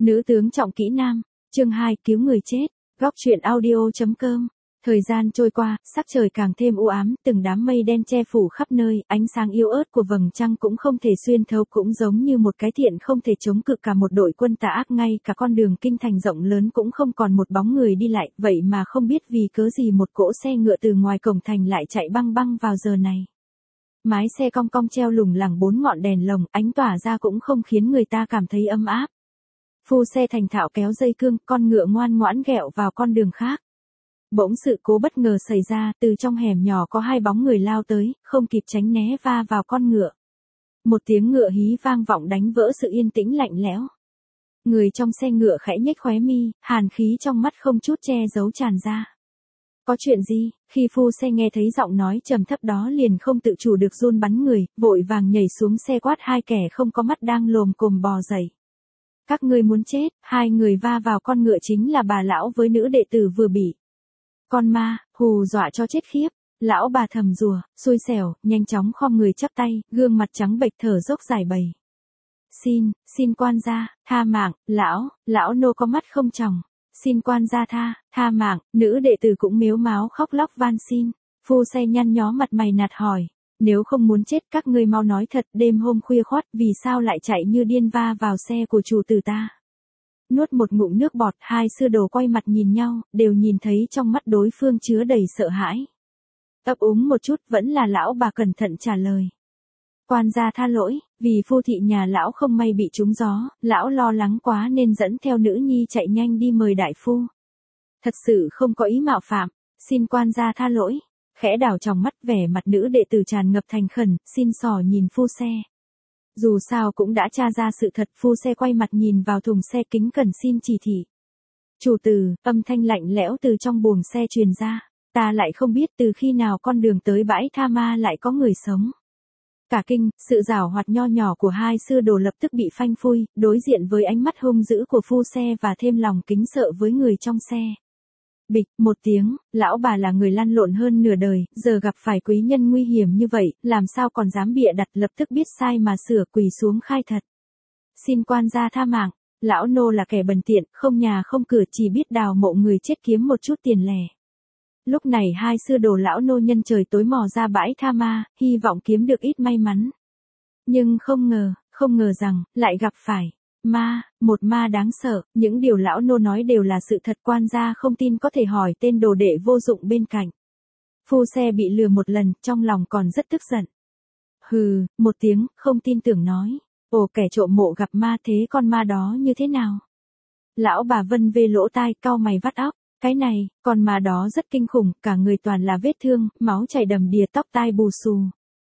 Nữ tướng trọng kỹ nam, chương 2 cứu người chết, góc truyện audio.com. Thời gian trôi qua, sắc trời càng thêm u ám, từng đám mây đen che phủ khắp nơi, ánh sáng yếu ớt của vầng trăng cũng không thể xuyên thấu, cũng giống như một cái thiện không thể chống cự cả một đội quân tà ác, ngay cả con đường kinh thành rộng lớn cũng không còn một bóng người đi lại, vậy mà không biết vì cớ gì một cỗ xe ngựa từ ngoài cổng thành lại chạy băng băng vào giờ này. Mái xe cong cong treo lủng lẳng 4 ngọn đèn lồng, ánh tỏa ra cũng không khiến người ta cảm thấy ấm áp. Phu xe thành thạo kéo dây cương, con ngựa ngoan ngoãn ghẹo vào con đường khác. Bỗng sự cố bất ngờ xảy ra, từ trong hẻm nhỏ có hai bóng người lao tới, không kịp tránh né va vào con ngựa. Một tiếng ngựa hí vang vọng đánh vỡ sự yên tĩnh lạnh lẽo. Người trong xe ngựa khẽ nhếch khóe mi, hàn khí trong mắt không chút che giấu tràn ra. Có chuyện gì? Khi phu xe nghe thấy giọng nói trầm thấp đó liền không tự chủ được run bắn người, vội vàng nhảy xuống xe quát hai kẻ không có mắt đang lồm cồm bò dậy. Các ngươi muốn chết? Hai người va vào con ngựa chính là bà lão với nữ đệ tử vừa bị con ma hù dọa cho chết khiếp. Lão bà thầm rủa, xui xẻo, nhanh chóng khom người chắp tay, gương mặt trắng bệch thở dốc giải bày. Xin quan gia, tha mạng, lão nô có mắt không tròng. Xin quan gia tha mạng, nữ đệ tử cũng mếu máo khóc lóc van xin. Phu xe nhăn nhó mặt mày nạt hỏi, nếu không muốn chết các ngươi mau nói thật, đêm hôm khuya khoắt vì sao lại chạy như điên va vào xe của chủ tử ta. Nuốt một ngụm nước bọt, hai sư đồ quay mặt nhìn nhau, đều nhìn thấy trong mắt đối phương chứa đầy sợ hãi. Ấp úng một chút, vẫn là lão bà cẩn thận trả lời. Quan gia tha lỗi, vì phu thị nhà lão không may bị trúng gió, lão lo lắng quá nên dẫn theo nữ nhi chạy nhanh đi mời đại phu. Thật sự không có ý mạo phạm, xin quan gia tha lỗi. Khẽ đảo trong mắt, vẻ mặt nữ đệ tử tràn ngập thành khẩn, xin xỏ nhìn phu xe. Dù sao cũng đã tra ra sự thật, phu xe quay mặt nhìn vào thùng xe kính cẩn xin chỉ thị. Chủ tử, âm thanh lạnh lẽo từ trong buồng xe truyền ra, ta lại không biết từ khi nào con đường tới bãi tha ma lại có người sống. Cả kinh, sự giảo hoạt nho nhỏ của hai sư đồ lập tức bị phanh phui, đối diện với ánh mắt hung dữ của phu xe và thêm lòng kính sợ với người trong xe. Bịch, một tiếng, lão bà là người lăn lộn hơn nửa đời, giờ gặp phải quý nhân nguy hiểm như vậy, làm sao còn dám bịa đặt, lập tức biết sai mà sửa, quỳ xuống khai thật. Xin quan gia tha mạng, lão nô là kẻ bần tiện, không nhà không cửa, chỉ biết đào mộ người chết kiếm một chút tiền lẻ. Lúc này hai sư đồ lão nô nhân trời tối mò ra bãi tha ma, hy vọng kiếm được ít may mắn. Nhưng không ngờ rằng, lại gặp phải một ma đáng sợ, những điều lão nô nói đều là sự thật, quan gia không tin có thể hỏi tên đồ đệ vô dụng bên cạnh. Phu xe bị lừa một lần, trong lòng còn rất tức giận. Hừ, một tiếng, không tin tưởng nói. Ồ, kẻ trộm mộ gặp ma, thế con ma đó như thế nào? Lão bà vân vê lỗ tai, cau mày vắt óc. Cái này, con ma đó rất kinh khủng, cả người toàn là vết thương, máu chảy đầm đìa, tóc tai bù xù.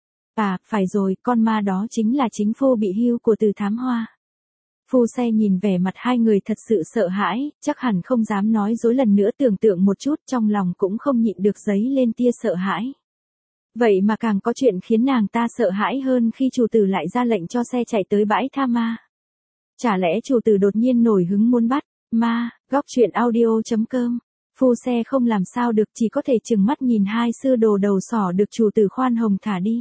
À, phải rồi, con ma đó chính là chính phu bị hưu của Từ Thám Hoa. Phu xe nhìn vẻ mặt hai người thật sự sợ hãi, chắc hẳn không dám nói dối lần nữa, tưởng tượng một chút trong lòng cũng không nhịn được dấy lên tia sợ hãi. Vậy mà càng có chuyện khiến nàng ta sợ hãi hơn khi chủ tử lại ra lệnh cho xe chạy tới bãi tha ma. Chả lẽ chủ tử đột nhiên nổi hứng muốn bắt ma? Góc truyện audio.com. Phu xe không làm sao được, chỉ có thể trừng mắt nhìn hai sư đồ đầu sỏ được chủ tử khoan hồng thả đi.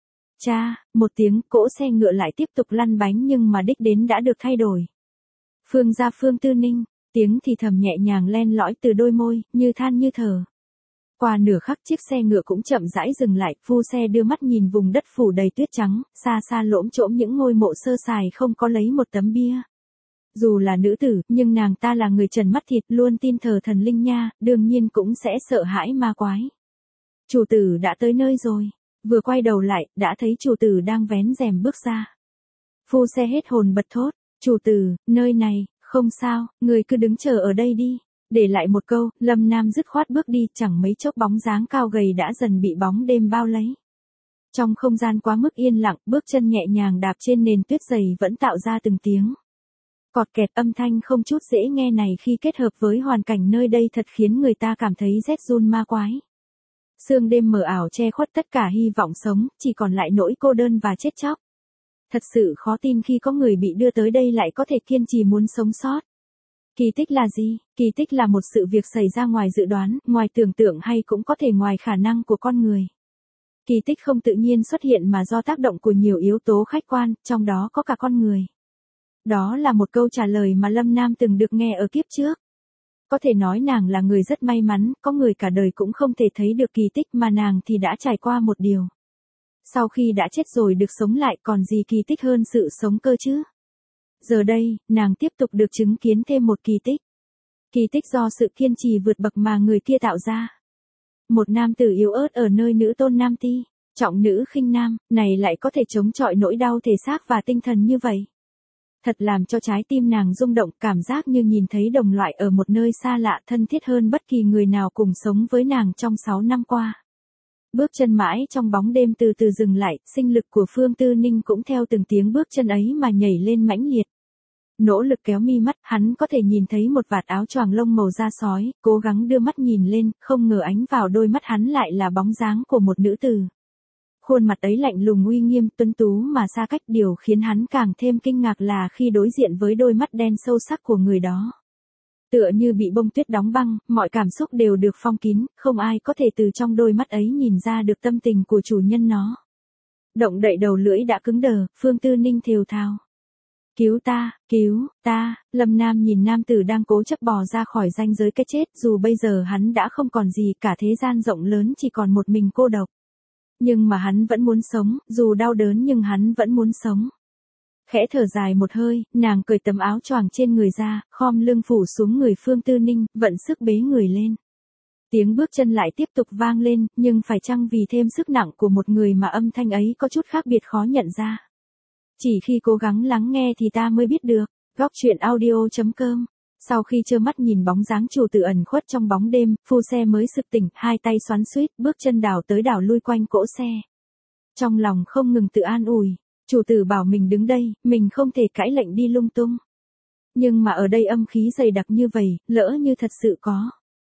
Cha, một tiếng, cỗ xe ngựa lại tiếp tục lăn bánh nhưng mà đích đến đã được thay đổi. Phương gia Phương Tư Ninh, tiếng thì thầm nhẹ nhàng len lỏi từ đôi môi, như than như thở. Qua nửa khắc chiếc xe ngựa cũng chậm rãi dừng lại, phu xe đưa mắt nhìn vùng đất phủ đầy tuyết trắng, xa xa lổm chổm những ngôi mộ sơ sài không có lấy một tấm bia. Dù là nữ tử, nhưng nàng ta là người trần mắt thịt, luôn tin thờ thần linh nha, đương nhiên cũng sẽ sợ hãi ma quái. Chủ tử đã tới nơi rồi. Vừa quay đầu lại, đã thấy chủ tử đang vén rèm bước ra. Phu xe hết hồn bật thốt, chủ tử, nơi này, không sao, người cứ đứng chờ ở đây đi. Để lại một câu, Lâm Nam dứt khoát bước đi, chẳng mấy chốc bóng dáng cao gầy đã dần bị bóng đêm bao lấy. Trong không gian quá mức yên lặng, bước chân nhẹ nhàng đạp trên nền tuyết dày vẫn tạo ra từng tiếng cọt kẹt, âm thanh không chút dễ nghe này khi kết hợp với hoàn cảnh nơi đây thật khiến người ta cảm thấy rét run ma quái. Sương đêm mờ ảo che khuất tất cả hy vọng sống, chỉ còn lại nỗi cô đơn và chết chóc. Thật sự khó tin khi có người bị đưa tới đây lại có thể kiên trì muốn sống sót. Kỳ tích là gì? Kỳ tích là một sự việc xảy ra ngoài dự đoán, ngoài tưởng tượng hay cũng có thể ngoài khả năng của con người. Kỳ tích không tự nhiên xuất hiện mà do tác động của nhiều yếu tố khách quan, trong đó có cả con người. Đó là một câu trả lời mà Lâm Nam từng được nghe ở kiếp trước. Có thể nói nàng là người rất may mắn, có người cả đời cũng không thể thấy được kỳ tích mà nàng thì đã trải qua một điều. Sau khi đã chết rồi được sống lại còn gì kỳ tích hơn sự sống cơ chứ. Giờ đây, nàng tiếp tục được chứng kiến thêm một kỳ tích. Kỳ tích do sự kiên trì vượt bậc mà người kia tạo ra. Một nam tử yếu ớt ở nơi nữ tôn nam ti, trọng nữ khinh nam, này lại có thể chống chọi nỗi đau thể xác và tinh thần như vậy. Thật làm cho trái tim nàng rung động, cảm giác như nhìn thấy đồng loại ở một nơi xa lạ, thân thiết hơn bất kỳ người nào cùng sống với nàng trong 6 năm qua. Bước chân mãi trong bóng đêm từ từ dừng lại, sinh lực của Phương Tư Ninh cũng theo từng tiếng bước chân ấy mà nhảy lên mãnh liệt. Nỗ lực kéo mi mắt, hắn có thể nhìn thấy một vạt áo choàng lông màu da sói, cố gắng đưa mắt nhìn lên, không ngờ ánh vào đôi mắt hắn lại là bóng dáng của một nữ tử. Khuôn mặt ấy lạnh lùng uy nghiêm, tuấn tú mà xa cách, điều khiến hắn càng thêm kinh ngạc là khi đối diện với đôi mắt đen sâu sắc của người đó. Tựa như bị bông tuyết đóng băng, mọi cảm xúc đều được phong kín, không ai có thể từ trong đôi mắt ấy nhìn ra được tâm tình của chủ nhân nó. Động đậy đầu lưỡi đã cứng đờ, Phương Tư Ninh thều thào. Cứu ta, Lâm Nam nhìn nam tử đang cố chấp bò ra khỏi ranh giới cái chết, dù bây giờ hắn đã không còn gì, cả thế gian rộng lớn chỉ còn một mình cô độc. Nhưng mà hắn vẫn muốn sống, dù đau đớn nhưng hắn vẫn muốn sống. Khẽ thở dài một hơi, nàng cởi tấm áo choàng trên người ra, khom lưng phủ xuống người Phương Tư Ninh, vận sức bế người lên. Tiếng bước chân lại tiếp tục vang lên, nhưng phải chăng vì thêm sức nặng của một người mà âm thanh ấy có chút khác biệt khó nhận ra. Chỉ khi cố gắng lắng nghe thì ta mới biết được. Góc truyện audio.com. Sau khi trơ mắt nhìn bóng dáng chủ tử ẩn khuất trong bóng đêm, phu xe mới sực tỉnh, hai tay xoắn xuýt, bước chân đảo tới đảo lui quanh cỗ xe. Trong lòng không ngừng tự an ủi, chủ tử bảo mình đứng đây, mình không thể cãi lệnh đi lung tung. Nhưng mà ở đây âm khí dày đặc như vậy, lỡ như thật sự có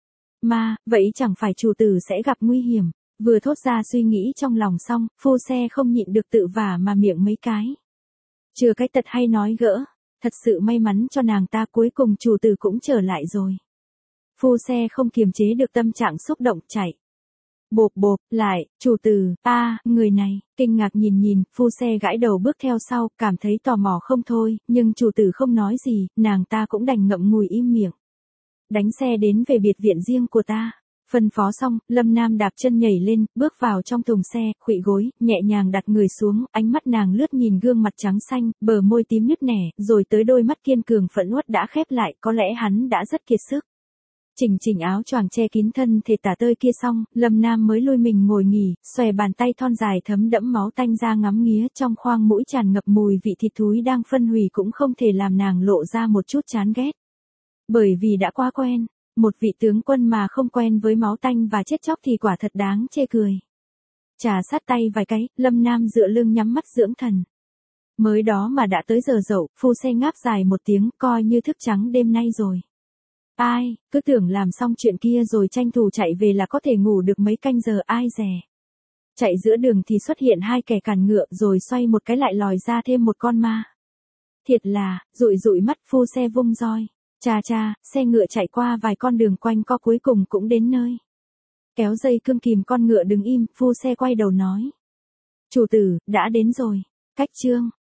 mà, vậy chẳng phải chủ tử sẽ gặp nguy hiểm. Vừa thốt ra suy nghĩ trong lòng xong, phu xe không nhịn được tự vả mà miệng mấy cái. Chưa cái tật hay nói gỡ, thật sự may mắn cho nàng ta, cuối cùng chủ tử cũng trở lại rồi. Phu xe không kiềm chế được tâm trạng xúc động chạy. Bộp bộp, lại, chủ tử, người này, kinh ngạc nhìn, phu xe gãi đầu bước theo sau, cảm thấy tò mò không thôi, nhưng chủ tử không nói gì, nàng ta cũng đành ngậm ngùi im miệng. Đánh xe đến về biệt viện riêng của ta. Phân phó xong, Lâm Nam đạp chân nhảy lên, bước vào trong thùng xe, khuỵu gối, nhẹ nhàng đặt người xuống, ánh mắt nàng lướt nhìn gương mặt trắng xanh, bờ môi tím nứt nẻ, rồi tới đôi mắt kiên cường phẫn uất đã khép lại, có lẽ hắn đã rất kiệt sức. Chỉnh áo choàng che kín thân thể tả tơi kia xong, Lâm Nam mới lui mình ngồi nghỉ, xòe bàn tay thon dài thấm đẫm máu tanh ra ngắm nghía, trong khoang mũi tràn ngập mùi vị thịt thúi đang phân hủy cũng không thể làm nàng lộ ra một chút chán ghét. Bởi vì đã quá quen. Một vị tướng quân mà không quen với máu tanh và chết chóc thì quả thật đáng chê cười. Trà sát tay vài cái, Lâm Nam dựa lưng nhắm mắt dưỡng thần. Mới đó mà đã tới giờ dậu, phu xe ngáp dài một tiếng, coi như thức trắng đêm nay rồi. Ai, cứ tưởng làm xong chuyện kia rồi tranh thủ chạy về là có thể ngủ được mấy canh giờ, ai dè. Chạy giữa đường thì xuất hiện hai kẻ cản ngựa, rồi xoay một cái lại lòi ra thêm một con ma. Thiệt là, dụi mắt, phu xe vung roi. Cha, xe ngựa chạy qua vài con đường quanh co cuối cùng cũng đến nơi. Kéo dây cương kìm con ngựa đứng im, phu xe quay đầu nói. Chủ tử, đã đến rồi. Cách chương.